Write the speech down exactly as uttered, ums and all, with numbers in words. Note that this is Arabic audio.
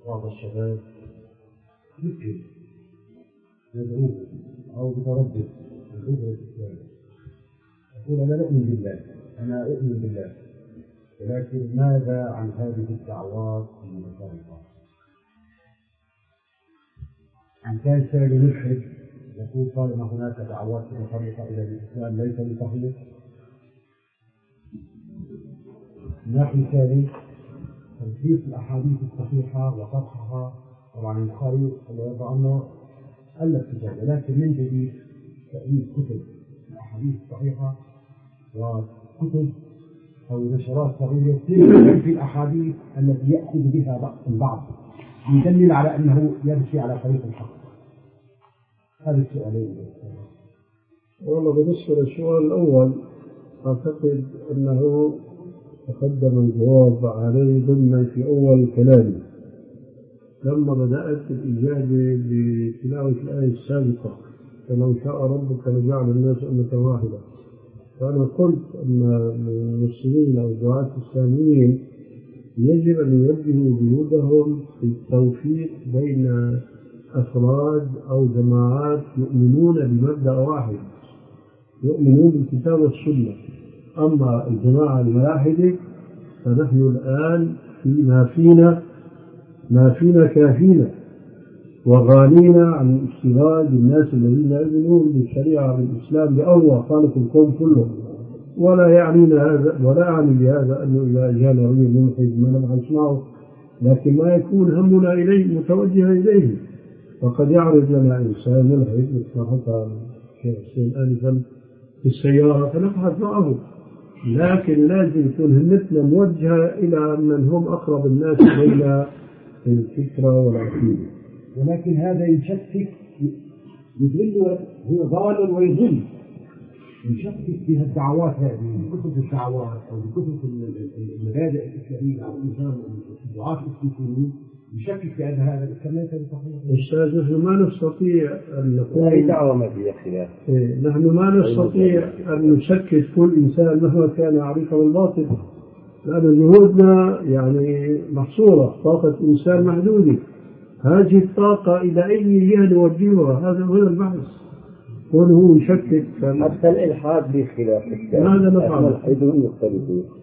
بعض الشباب يمكن يدعوه أو بتردد يدعوه للإسلام، يقول أنا أؤمن بالله أنا أؤمن بالله، ولكن ماذا عن هذه الدعوات المتفرقة؟ إن كان سائل ملحد يقول طالما هناك دعوات متفرقة إلى الإسلام ليس بصحيح. ناحية ثانية تلخيص الأحاديث الصحيحة وطرحها، طبعا البخاري يرضى عنه ألف كتاب، لكن من جديد تأليف كتب الأحاديث الصحيحة وكتب أو نشرات صغيرة في الأحاديث التي يأخذ بها البعض يدلل على أنه يمشي على طريق الحق. هذا السؤالين. والله بالنسبة للسؤال الأول أعتقد أنه تقدم الجواب عليه ضمن في أول كلامي لما بدأت الإجابة بتلاوة الآية السابقة فلو شاء ربك لجعل الناس أمة واحدة. فأنا قلت أن المسلمين أو الدعاة الإسلاميين يجب أن يوجهوا جهودهم في التوفيق بين أفراد أو جماعات يؤمنون بمبدأ واحد، يؤمنون بالكتاب والسنة. أما الجماعة الملاحدة فنحن الآن فيما فينا ما فينا كافينا وغالينا عن الاشتغال بالناس الذين يؤمنون بالشريعة بالإسلام بأول خالق الكون كله. ولا يعنينا هذا ولا أعني بهذا أنه إذا جاءنا رجل ملحد ما نبغى نسمعه، لكن ما يكون همنا إليه متوجه إليه. وقد يعرض لنا إنسان ملحد مثل ما حكى الشيخ حسين آنفا في السيارة فنبحث معه، لكن لازم يكون همتنا موجهة إلى من هم أقرب الناس إلينا في الفكرة والعقيدة. ولكن هذا يشكك يضل، هو ضال ويضل، يشكك في الدعوات هذه بكتب الدعوات أو بكتب المبادئ الإسلامية أو الدعاة الإسلاميين، يشكك في أن هذا الإسلام ليس بصحيح. أستاذ نحن ما نستطيع أن نقول أي دعوة ما فيها خلاف. نحن ما نستطيع أن نشكك كل إنسان مهما كان عريفا بالباطل، لأن جهودنا يعني محصورة، طاقة إنسان محدودة. هذه الطاقة إلى أي جهة نوجهها؟ هذا هو البحث. كونه يشكك حتى الإلحاد بخلاف ماذا نفعل؟ الإلحاد يختلفون.